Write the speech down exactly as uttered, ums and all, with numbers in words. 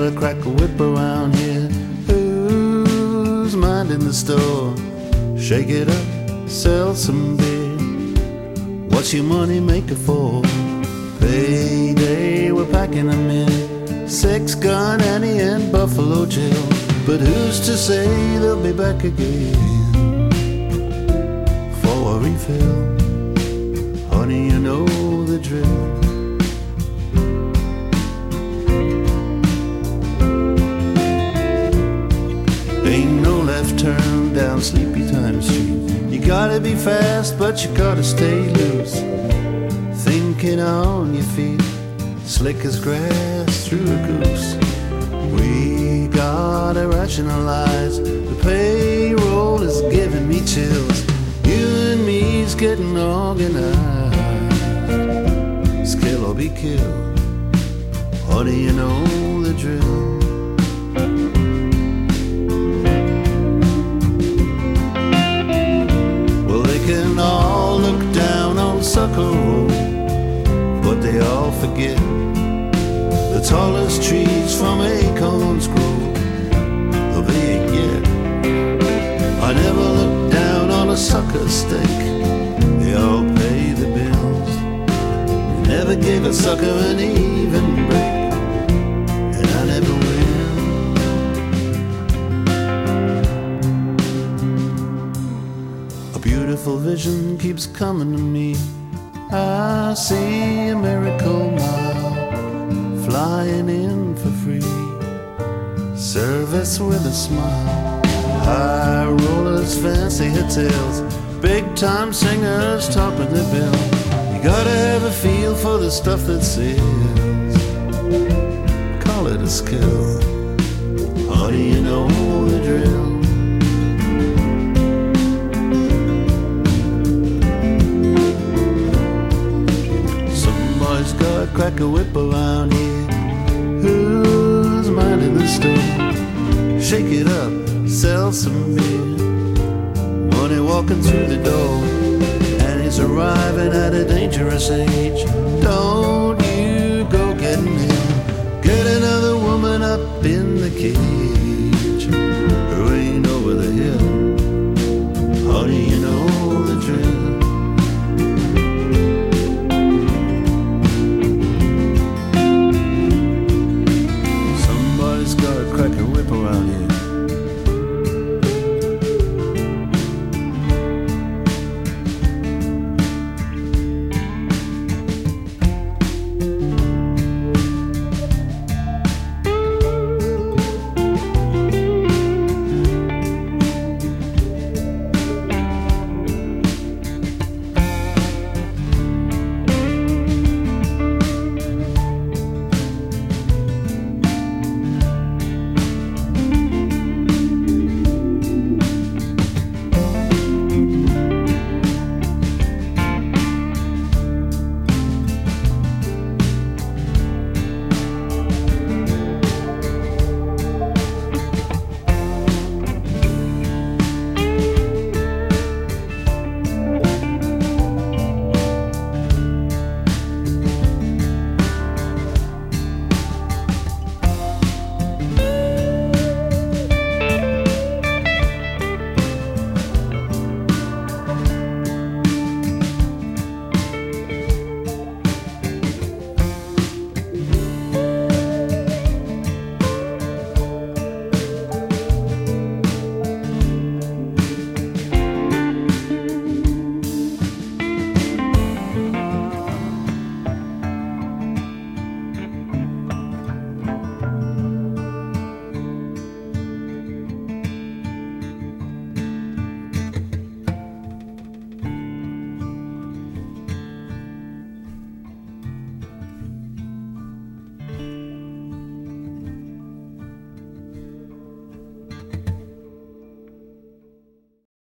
gotta crack a whip around here? Who's minding the store? Shake it up, sell some beer. What's your money maker for? Payday, we're packing them in Six Gun Annie and Buffalo Jill. But who's to say they'll be back again for a refill? Honey, you know the drill. Ain't no left turn down Sleepy Time Street. You gotta be fast, but you gotta stay loose. Thinking on your feet, slick as grass through a goose. We gotta rationalize. The payroll is giving me chills. You and me's getting organized. Skill or be killed. Honey, you know the drill. Well, they can all look down on Sucker Road, but they all forget the tallest trees from Acorns Grove, though they ain't yet. I never looked down on a sucker stake. They all pay the bills. Never gave a sucker an even break, and I never will. A beautiful vision keeps coming to me. I see a miracle mile flying in for free. Service with a smile. High rollers, fancy hotels, big time singers topping the bill. You gotta have a feel for the stuff that sells. Call it a skill. Honey, you know the drill. Somebody's gotta crack a whip around here. Who's minding the store? Shake it up, sell some beer. Money walking through the door, and he's arriving at a dangerous age. Don't you go getting him. Get another woman up in the cage.